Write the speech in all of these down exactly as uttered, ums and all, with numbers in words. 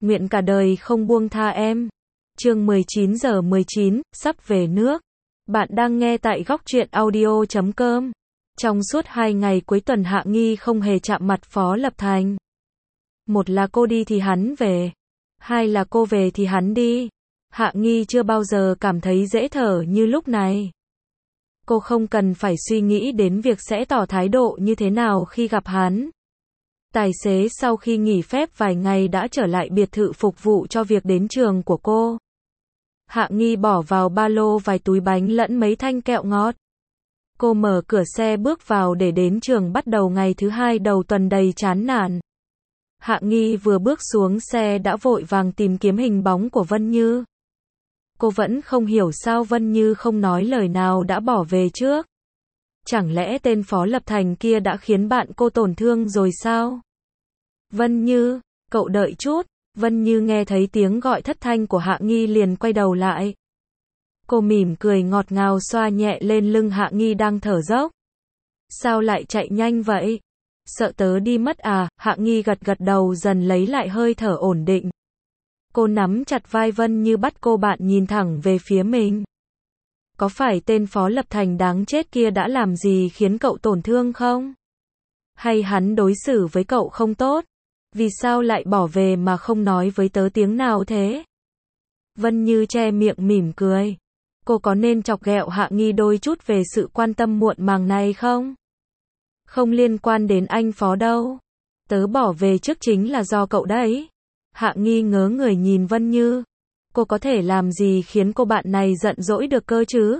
nguyện cả đời không buông tha em. Chương mười chín giờ mười chín, sắp về nước. Bạn đang nghe tại góc truyện audio chấm com. Trong suốt hai ngày cuối tuần Hạ Nghi không hề chạm mặt Phó Lập Thành. Một là cô đi thì hắn về. Hai là cô về thì hắn đi. Hạ Nghi chưa bao giờ cảm thấy dễ thở như lúc này. Cô không cần phải suy nghĩ đến việc sẽ tỏ thái độ như thế nào khi gặp hắn. Tài xế sau khi nghỉ phép vài ngày đã trở lại biệt thự phục vụ cho việc đến trường của cô. Hạ Nghi bỏ vào ba lô vài túi bánh lẫn mấy thanh kẹo ngọt. Cô mở cửa xe bước vào để đến trường bắt đầu ngày thứ hai đầu tuần đầy chán nản. Hạ Nghi vừa bước xuống xe đã vội vàng tìm kiếm hình bóng của Vân Như. Cô vẫn không hiểu sao Vân Như không nói lời nào đã bỏ về trước. Chẳng lẽ tên Phó Lập Thành kia đã khiến bạn cô tổn thương rồi sao? Vân Như, cậu đợi chút. Vân Như nghe thấy tiếng gọi thất thanh của Hạ Nghi liền quay đầu lại. Cô mỉm cười ngọt ngào xoa nhẹ lên lưng Hạ Nghi đang thở dốc. Sao lại chạy nhanh vậy? Sợ tớ đi mất à? Hạ Nghi gật gật đầu dần lấy lại hơi thở ổn định. Cô nắm chặt vai Vân Như bắt cô bạn nhìn thẳng về phía mình. Có phải tên Phó Lập Thành đáng chết kia đã làm gì khiến cậu tổn thương không? Hay hắn đối xử với cậu không tốt? Vì sao lại bỏ về mà không nói với tớ tiếng nào thế? Vân Như che miệng mỉm cười. Cô có nên chọc ghẹo Hạ Nghi đôi chút về sự quan tâm muộn màng này không? Không liên quan đến anh Phó đâu. Tớ bỏ về trước chính là do cậu đấy. Hạ Nghi ngớ người nhìn Vân Như. Cô có thể làm gì khiến cô bạn này giận dỗi được cơ chứ?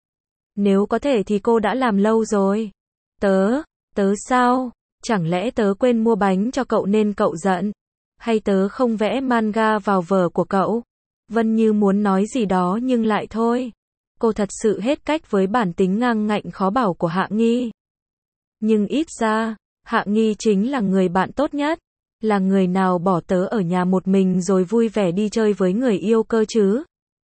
Nếu có thể thì cô đã làm lâu rồi. Tớ, tớ sao? Chẳng lẽ tớ quên mua bánh cho cậu nên cậu giận? Hay tớ không vẽ manga vào vở của cậu? Vân Như muốn nói gì đó nhưng lại thôi. Cô thật sự hết cách với bản tính ngang ngạnh khó bảo của Hạ Nghi. Nhưng ít ra, Hạ Nghi chính là người bạn tốt nhất. Là người nào bỏ tớ ở nhà một mình rồi vui vẻ đi chơi với người yêu cơ chứ?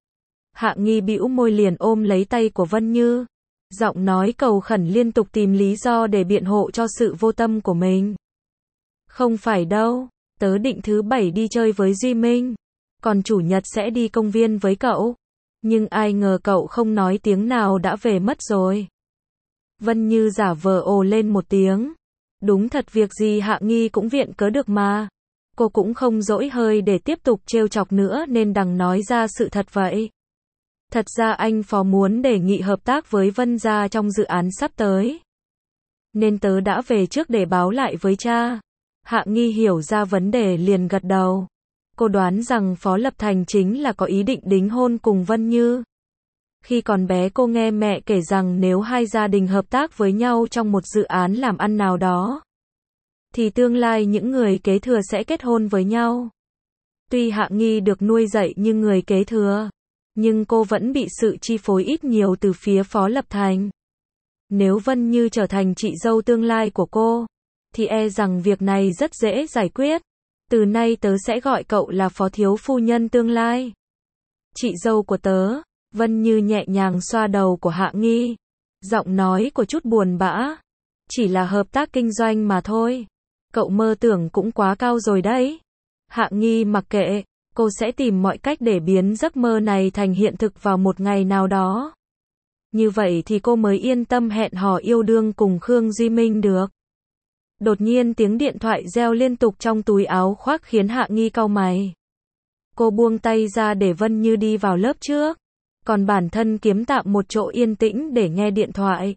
Hạ Nghi bĩu môi liền ôm lấy tay của Vân Như. Giọng nói cầu khẩn liên tục tìm lý do để biện hộ cho sự vô tâm của mình. Không phải đâu, tớ định thứ bảy đi chơi với Duy Minh. Còn chủ nhật sẽ đi công viên với cậu. Nhưng ai ngờ cậu không nói tiếng nào đã về mất rồi. Vân Như giả vờ ồ lên một tiếng. Đúng thật việc gì Hạ Nghi cũng viện cớ được mà. Cô cũng không dỗi hơi để tiếp tục trêu chọc nữa nên đành nói ra sự thật vậy. Thật ra anh Phó muốn đề nghị hợp tác với Vân gia trong dự án sắp tới. Nên tớ đã về trước để báo lại với cha. Hạ Nghi hiểu ra vấn đề liền gật đầu. Cô đoán rằng Phó Lập Thành chính là có ý định đính hôn cùng Vân Như. Khi còn bé cô nghe mẹ kể rằng nếu hai gia đình hợp tác với nhau trong một dự án làm ăn nào đó, thì tương lai những người kế thừa sẽ kết hôn với nhau. Tuy Hạ Nghi được nuôi dạy như người kế thừa, nhưng cô vẫn bị sự chi phối ít nhiều từ phía Phó Lập Thành. Nếu Vân Như trở thành chị dâu tương lai của cô, thì e rằng việc này rất dễ giải quyết. Từ nay tớ sẽ gọi cậu là Phó thiếu phu nhân tương lai. Chị dâu của tớ. Vân Như nhẹ nhàng xoa đầu của Hạ Nghi. Giọng nói của chút buồn bã. Chỉ là hợp tác kinh doanh mà thôi. Cậu mơ tưởng cũng quá cao rồi đấy. Hạ Nghi mặc kệ. Cô sẽ tìm mọi cách để biến giấc mơ này thành hiện thực vào một ngày nào đó. Như vậy thì cô mới yên tâm hẹn hò yêu đương cùng Khương Duy Minh được. Đột nhiên tiếng điện thoại reo liên tục trong túi áo khoác khiến Hạ Nghi cau mày. Cô buông tay ra để Vân Như đi vào lớp trước. Còn bản thân kiếm tạm một chỗ yên tĩnh để nghe điện thoại.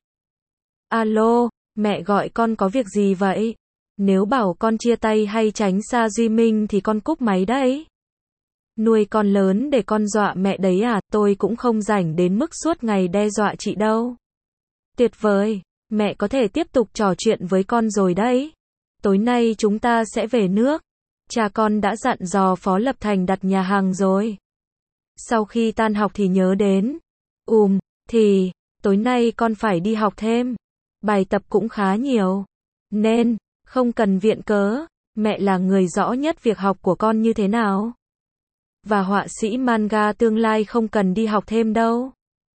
Alo, mẹ gọi con có việc gì vậy? Nếu bảo con chia tay hay tránh xa Duy Minh thì con cúp máy đấy. Nuôi con lớn để con dọa mẹ đấy à? Tôi cũng không rảnh đến mức suốt ngày đe dọa chị đâu. Tuyệt vời, mẹ có thể tiếp tục trò chuyện với con rồi đấy. Tối nay chúng ta sẽ về nước. Cha con đã dặn dò Phó Lập Thành đặt nhà hàng rồi. Sau khi tan học thì nhớ đến. Ùm, thì, tối nay con phải đi học thêm. Bài tập cũng khá nhiều. Nên, không cần viện cớ. Mẹ là người rõ nhất việc học của con như thế nào. Và họa sĩ manga tương lai không cần đi học thêm đâu.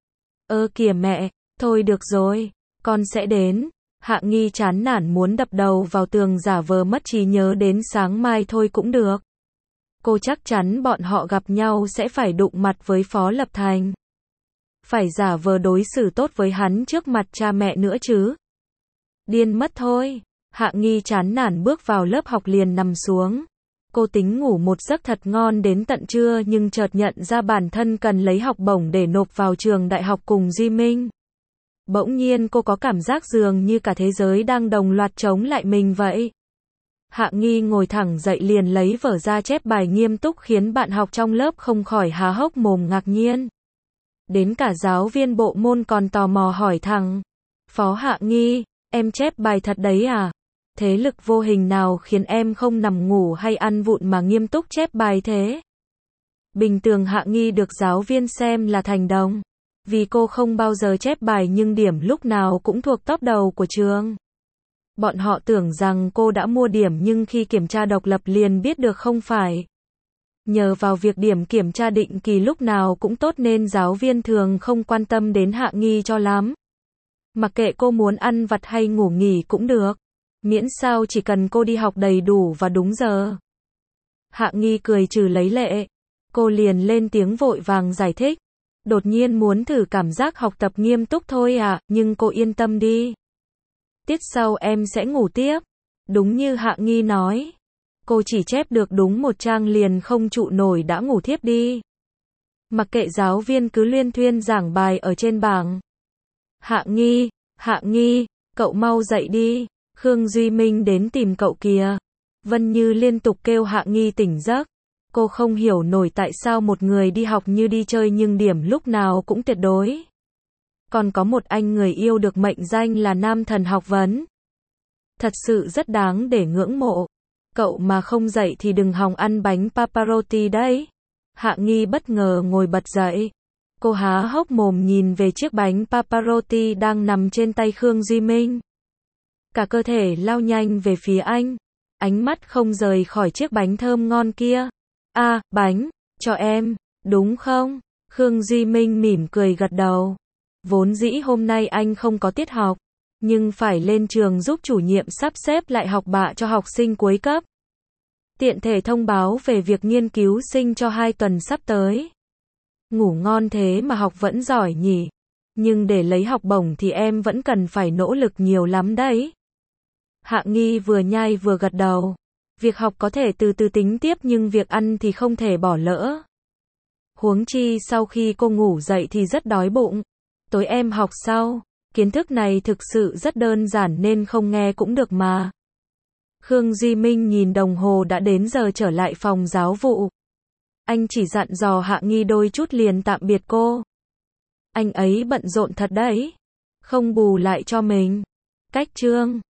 Ơ kìa mẹ, thôi được rồi, con sẽ đến. Hạ Nghi chán nản muốn đập đầu vào tường giả vờ mất trí nhớ đến sáng mai thôi cũng được. Cô chắc chắn bọn họ gặp nhau sẽ phải đụng mặt với Phó Lập Thành. Phải giả vờ đối xử tốt với hắn trước mặt cha mẹ nữa chứ. Điên mất thôi. Hạ Nghi chán nản bước vào lớp học liền nằm xuống. Cô tính ngủ một giấc thật ngon đến tận trưa nhưng chợt nhận ra bản thân cần lấy học bổng để nộp vào trường đại học cùng Duy Minh. Bỗng nhiên cô có cảm giác dường như cả thế giới đang đồng loạt chống lại mình vậy. Hạ Nghi ngồi thẳng dậy liền lấy vở ra chép bài nghiêm túc khiến bạn học trong lớp không khỏi há hốc mồm ngạc nhiên. Đến cả giáo viên bộ môn còn tò mò hỏi thẳng. Phó Hạ Nghi, em chép bài thật đấy à? Thế lực vô hình nào khiến em không nằm ngủ hay ăn vụng mà nghiêm túc chép bài thế? Bình thường Hạ Nghi được giáo viên xem là thành đồng. Vì cô không bao giờ chép bài nhưng điểm lúc nào cũng thuộc top đầu của trường. Bọn họ tưởng rằng cô đã mua điểm nhưng khi kiểm tra độc lập liền biết được không phải. Nhờ vào việc điểm kiểm tra định kỳ lúc nào cũng tốt nên giáo viên thường không quan tâm đến Hạ Nghi cho lắm. Mặc kệ cô muốn ăn vặt hay ngủ nghỉ cũng được. Miễn sao chỉ cần cô đi học đầy đủ và đúng giờ. Hạ Nghi cười trừ lấy lệ. Cô liền lên tiếng vội vàng giải thích. Đột nhiên muốn thử cảm giác học tập nghiêm túc thôi à, nhưng cô yên tâm đi. Tiết sau em sẽ ngủ tiếp. Đúng như Hạ Nghi nói. Cô chỉ chép được đúng một trang liền không trụ nổi đã ngủ thiếp đi. Mặc kệ giáo viên cứ luyên thuyên giảng bài ở trên bảng. Hạ Nghi, Hạ Nghi, cậu mau dậy đi. Khương Duy Minh đến tìm cậu kìa. Vân Như liên tục kêu Hạ Nghi tỉnh giấc. Cô không hiểu nổi tại sao một người đi học như đi chơi nhưng điểm lúc nào cũng tuyệt đối. Còn có một anh người yêu được mệnh danh là nam thần học vấn. Thật sự rất đáng để ngưỡng mộ. Cậu mà không dậy thì đừng hòng ăn bánh paparotti đấy. Hạ Nghi bất ngờ ngồi bật dậy. Cô há hốc mồm nhìn về chiếc bánh paparotti đang nằm trên tay Khương Duy Minh. Cả cơ thể lao nhanh về phía anh. Ánh mắt không rời khỏi chiếc bánh thơm ngon kia. À, bánh, cho em, đúng không? Khương Duy Minh mỉm cười gật đầu. Vốn dĩ hôm nay anh không có tiết học, nhưng phải lên trường giúp chủ nhiệm sắp xếp lại học bạ cho học sinh cuối cấp. Tiện thể thông báo về việc nghiên cứu sinh cho hai tuần sắp tới. Ngủ ngon thế mà học vẫn giỏi nhỉ. Nhưng để lấy học bổng thì em vẫn cần phải nỗ lực nhiều lắm đấy. Hạ Nghi vừa nhai vừa gật đầu. Việc học có thể từ từ tính tiếp nhưng việc ăn thì không thể bỏ lỡ. Huống chi sau khi cô ngủ dậy thì rất đói bụng. Tối em học sau. Kiến thức này thực sự rất đơn giản nên không nghe cũng được mà. Khương Duy Minh nhìn đồng hồ đã đến giờ trở lại phòng giáo vụ. Anh chỉ dặn dò Hạ Nghi đôi chút liền tạm biệt cô. Anh ấy bận rộn thật đấy. Không bù lại cho mình. Cách chương